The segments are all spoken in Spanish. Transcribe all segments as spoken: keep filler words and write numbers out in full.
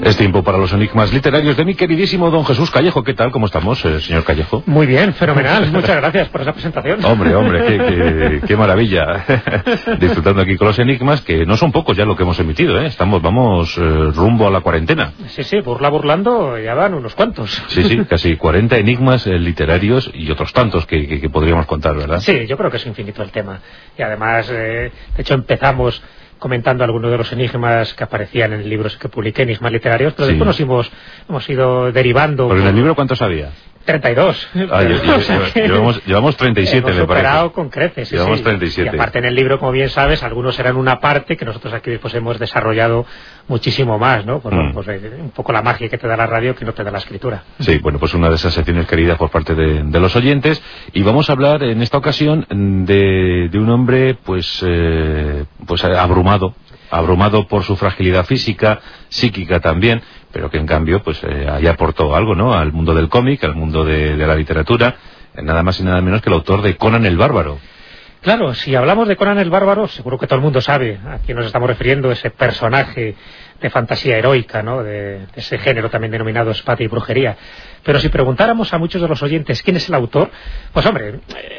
Es tiempo para los enigmas literarios de mi queridísimo don Jesús Callejo. ¿Qué tal? ¿Cómo estamos, eh, señor Callejo? Muy bien, fenomenal. Muchas gracias por esa presentación. Hombre, hombre, qué, qué, qué maravilla. Disfrutando aquí con los enigmas, que no son pocos ya lo que hemos emitido, ¿eh? Estamos, vamos, eh, rumbo a la cuarentena. Sí, sí, burla burlando ya van unos cuantos. Sí, sí, casi cuarenta enigmas eh, literarios y otros tantos que, que, que podríamos contar, ¿verdad? Sí, yo creo que es infinito el tema. Y además, eh, de hecho, empezamos comentando algunos de los enigmas que aparecían en libros que publiqué, enigmas literarios, pero sí. Después nos hemos, hemos ido derivando. ¿Porque por... en el libro cuántos había? treinta y dos. Ah, yo, yo, o sea llevamos, llevamos treinta y siete, me parece. Hemos superado con creces. Sí, llevamos sí. treinta y siete. Y aparte en el libro, como bien sabes, algunos eran una parte que nosotros aquí después hemos desarrollado muchísimo más, ¿no? Pues, mm. pues un poco la magia que te da la radio que no te da la escritura. Sí, bueno, pues una de esas secciones queridas por parte de, de los oyentes. Y vamos a hablar en esta ocasión de, de un hombre, pues, eh, pues abrumado. abrumado por su fragilidad física, psíquica también, pero que en cambio pues eh, ahí aportó algo, ¿no?, al mundo del cómic, al mundo de, de la literatura, eh, nada más y nada menos que el autor de Conan el Bárbaro. Claro, si hablamos de Conan el Bárbaro, seguro que todo el mundo sabe a quién nos estamos refiriendo, ese personaje de fantasía heroica, ¿no?, de, de ese género también denominado espada y brujería. Pero si preguntáramos a muchos de los oyentes quién es el autor, pues hombre,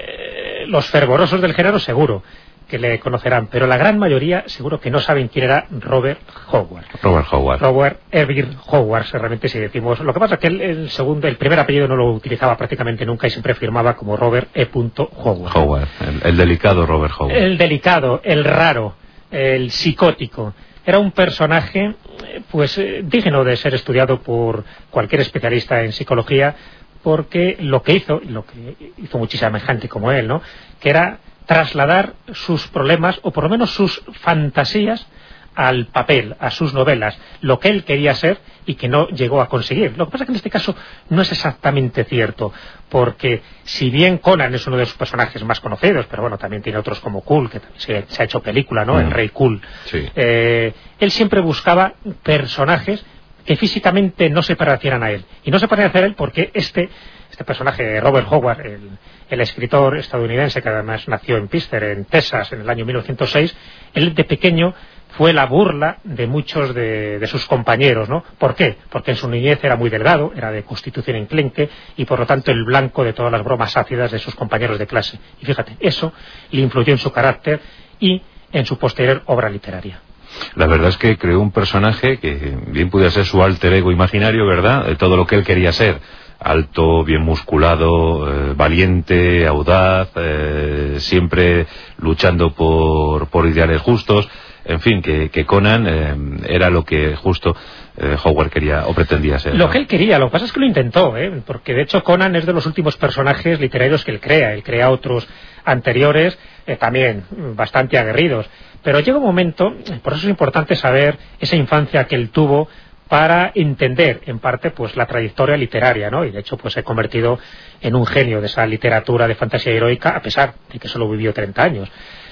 eh, los fervorosos del género seguro que le conocerán, pero la gran mayoría seguro que no saben quién era Robert Howard. Robert Howard. Robert Everett Howard, realmente si decimos. Lo que pasa es que el, el segundo, el primer apellido no lo utilizaba prácticamente nunca y siempre firmaba como Robert E. Howard. Howard, el, el delicado Robert Howard. El delicado, el raro, el psicótico. Era un personaje, pues, digno de ser estudiado por cualquier especialista en psicología, porque lo que hizo, lo que hizo muchísima gente como él, ¿no?, que era trasladar sus problemas, o por lo menos sus fantasías, al papel, a sus novelas, lo que él quería ser y que no llegó a conseguir. Lo que pasa es que en este caso no es exactamente cierto, porque si bien Conan es uno de sus personajes más conocidos, pero bueno, también tiene otros como Kul, que también se, se ha hecho película, ¿no?, mm. el rey Kul, sí. eh, él siempre buscaba personajes que físicamente no se parecieran a él, y no se parecían a él porque este este personaje, Robert Howard, el, el escritor estadounidense que además nació en Pittsburgh, en Texas, en el año mil novecientos seis, él de pequeño fue la burla de muchos de, de sus compañeros, ¿no? ¿Por qué? Porque en su niñez era muy delgado, era de constitución enclenque y por lo tanto el blanco de todas las bromas ácidas de sus compañeros de clase. Y fíjate, eso le influyó en su carácter y en su posterior obra literaria. La verdad es que creó un personaje que bien pudiera ser su alter ego imaginario, ¿verdad?, de todo lo que él quería ser. Alto, bien musculado, eh, valiente, audaz, eh, siempre luchando por, por ideales justos. En fin, que, que Conan eh, era lo que justo eh, Howard quería o pretendía ser, lo ¿no? que él quería, lo que pasa es que lo intentó, ¿eh? Porque de hecho Conan es de los últimos personajes literarios que él crea. Él crea otros anteriores eh, también bastante aguerridos, pero llega un momento, por eso es importante saber esa infancia que él tuvo para entender en parte pues la trayectoria literaria, ¿no? Y de hecho pues se ha convertido en un genio de esa literatura de fantasía heroica, a pesar de que solo vivió treinta años.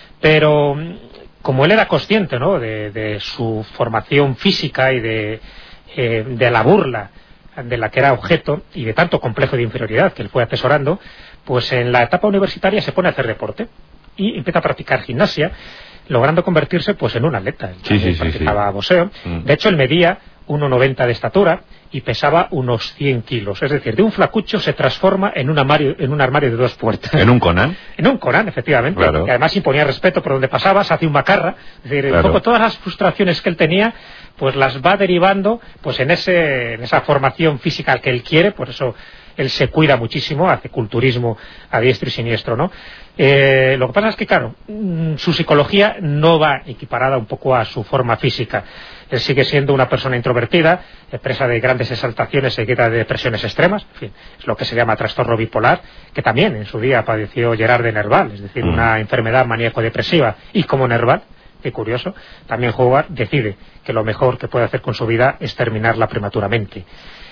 Pero como él era consciente, ¿no?, de, de su formación física y de, eh, de la burla de la que era objeto y de tanto complejo de inferioridad que él fue atesorando, pues en la etapa universitaria se pone a hacer deporte y empieza a practicar gimnasia, logrando convertirse pues en un atleta. Él sí, sí, practicaba sí, sí. boxeo. Mm. De hecho él medía uno noventa de estatura y pesaba unos cien kilos. Es decir, de un flacucho se transforma en un armario, en un armario de dos puertas. ¿En un Conan? En un Conan, efectivamente. Claro. Que además imponía respeto por donde pasaba, se hace un macarra. Es decir, claro, un poco todas las frustraciones que él tenía, pues las va derivando pues en, ese, en esa formación física que él quiere. Por eso él se cuida muchísimo, hace culturismo a diestro y siniestro, ¿no? Eh, lo que pasa es que, claro, su psicología no va equiparada un poco a su forma física. Él sigue siendo una persona introvertida, presa de grandes exaltaciones, seguida de depresiones extremas, en fin, es lo que se llama trastorno bipolar, que también en su día padeció Gerard de Nerval, es decir, mm. una enfermedad maníaco-depresiva, y como Nerval, qué curioso, también Howard decide que lo mejor que puede hacer con su vida es terminarla prematuramente.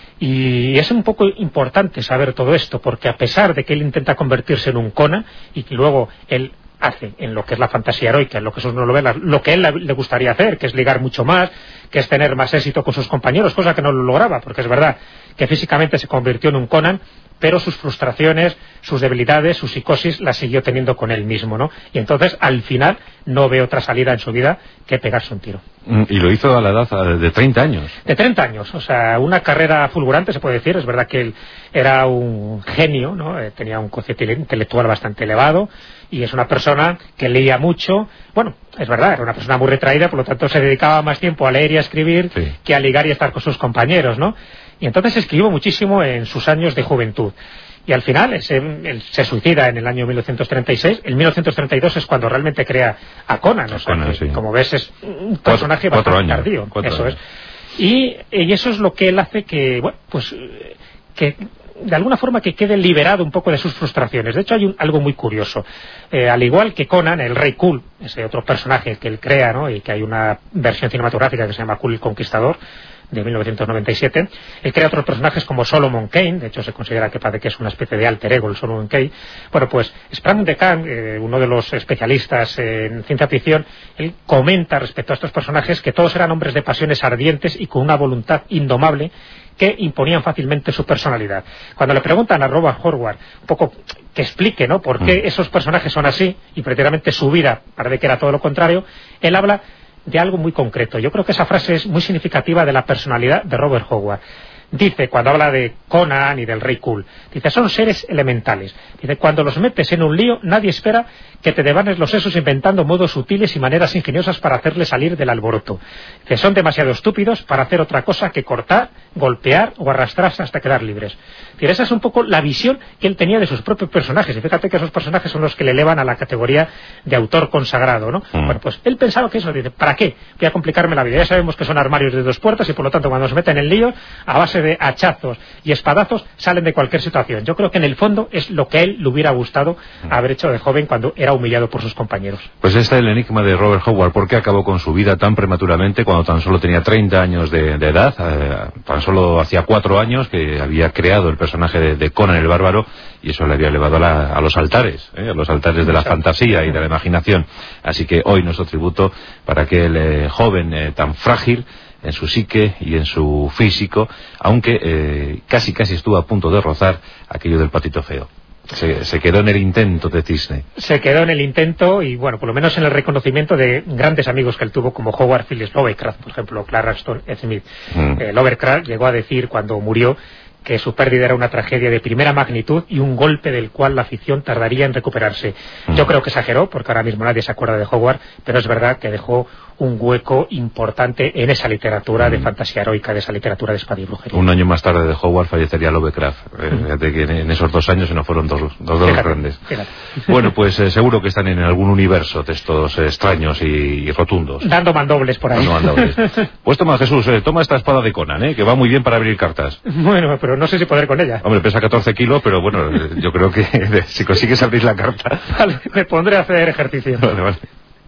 Y es un poco importante saber todo esto, porque a pesar de que él intenta convertirse en un Conan, y que luego él hace en lo que es la fantasía heroica, en lo que son novelas, lo que él le gustaría hacer, que es ligar mucho más, que es tener más éxito con sus compañeros, cosa que no lo lograba, porque es verdad que físicamente se convirtió en un Conan, pero sus frustraciones, sus debilidades, su psicosis las siguió teniendo con él mismo, ¿no? Y entonces, al final, no ve otra salida en su vida que pegarse un tiro. Y lo hizo a la edad de treinta años. De treinta años, o sea, una carrera fulgurante, se puede decir. Es verdad que él era un genio, ¿no? Eh, tenía un cociente intelectual bastante elevado, y es una persona que leía mucho. Bueno, es verdad, era una persona muy retraída, por lo tanto se dedicaba más tiempo a leer y a escribir, sí, que a ligar y a estar con sus compañeros, ¿no? Y entonces escribió muchísimo en sus años de juventud. Y al final él se, él se suicida en el año mil novecientos treinta y seis. En mil novecientos treinta y dos es cuando realmente crea a Conan. O sea, Conan, que, sí. Como ves, es un personaje cuatro, bastante cuatro tardío. Cuatro eso años. es. Y, y eso es lo que él hace que, bueno, pues, que de alguna forma que quede liberado un poco de sus frustraciones. De hecho, hay un, algo muy curioso. Eh, al igual que Conan, el Rey Kul, ese otro personaje que él crea, ¿no? Y que hay una versión cinematográfica que se llama Kul el Conquistador, de mil novecientos noventa y siete, él crea otros personajes como Solomon Kane. De hecho se considera que parece que es una especie de alter ego el Solomon Kane. Bueno, pues Sprang de Khan, eh, uno de los especialistas en ciencia ficción, él comenta respecto a estos personajes que todos eran hombres de pasiones ardientes y con una voluntad indomable que imponían fácilmente su personalidad. Cuando le preguntan a Robert Howard un poco que explique, ¿no?, por qué esos personajes son así, y prácticamente su vida parece que era todo lo contrario, él habla de algo muy concreto. Yo creo que esa frase es muy significativa de la personalidad de Robert Howard. Dice, cuando habla de Conan y del Rey Kul, dice, son seres elementales. Dice, cuando los metes en un lío, nadie espera que te devanes los sesos inventando modos sutiles y maneras ingeniosas para hacerle salir del alboroto. Dice, son demasiado estúpidos para hacer otra cosa que cortar, golpear o arrastrarse hasta quedar libres. Dice, esa es un poco la visión que él tenía de sus propios personajes. Y fíjate que esos personajes son los que le elevan a la categoría de autor consagrado, ¿no? Mm. Bueno, pues él pensaba que eso, dice, ¿para qué? Voy a complicarme la vida. Ya sabemos que son armarios de dos puertas y por lo tanto cuando se meten en lío, a base de hachazos y espadazos, salen de cualquier situación. Yo creo que en el fondo es lo que a él le hubiera gustado haber hecho de joven cuando era humillado por sus compañeros. Pues este es el enigma de Robert Howard. ¿Por qué acabó con su vida tan prematuramente cuando tan solo tenía treinta años de, de edad? Eh, tan solo hacía cuatro años que había creado el personaje de, de Conan el Bárbaro, y eso le había elevado a, la, a los altares, ¿eh? a los altares de la fantasía y de la imaginación. Así que hoy nuestro tributo para aquel eh, joven eh, tan frágil en su psique y en su físico, aunque eh, casi casi estuvo a punto de rozar aquello del patito feo. Se, se quedó en el intento de Disney. Se quedó en el intento y, bueno, por lo menos en el reconocimiento de grandes amigos que él tuvo, como Howard Phillips Lovecraft, por ejemplo, Clara Stone Smith. Mm. Eh, Lovecraft llegó a decir cuando murió que su pérdida era una tragedia de primera magnitud y un golpe del cual la ficción tardaría en recuperarse. Mm. Yo creo que exageró, porque ahora mismo nadie se acuerda de Howard, pero es verdad que dejó un hueco importante en esa literatura mm. de fantasía heroica, de esa literatura de espada y brujería. Un año más tarde de Howard fallecería Lovecraft. Eh, mm. Fíjate que en esos dos años se nos fueron dos, dos, dos fíjate, grandes. Fíjate. Bueno, pues eh, seguro que están en algún universo de estos eh, extraños y, y rotundos. Dando mandobles por ahí. Dando mandobles. Pues toma, Jesús, eh, toma esta espada de Conan, eh, que va muy bien para abrir cartas. Bueno, pero no sé si poder con ella. Hombre, pesa catorce kilos, pero bueno, yo creo que si consigues abrir la carta... Vale, me pondré a hacer ejercicio. Vale, vale.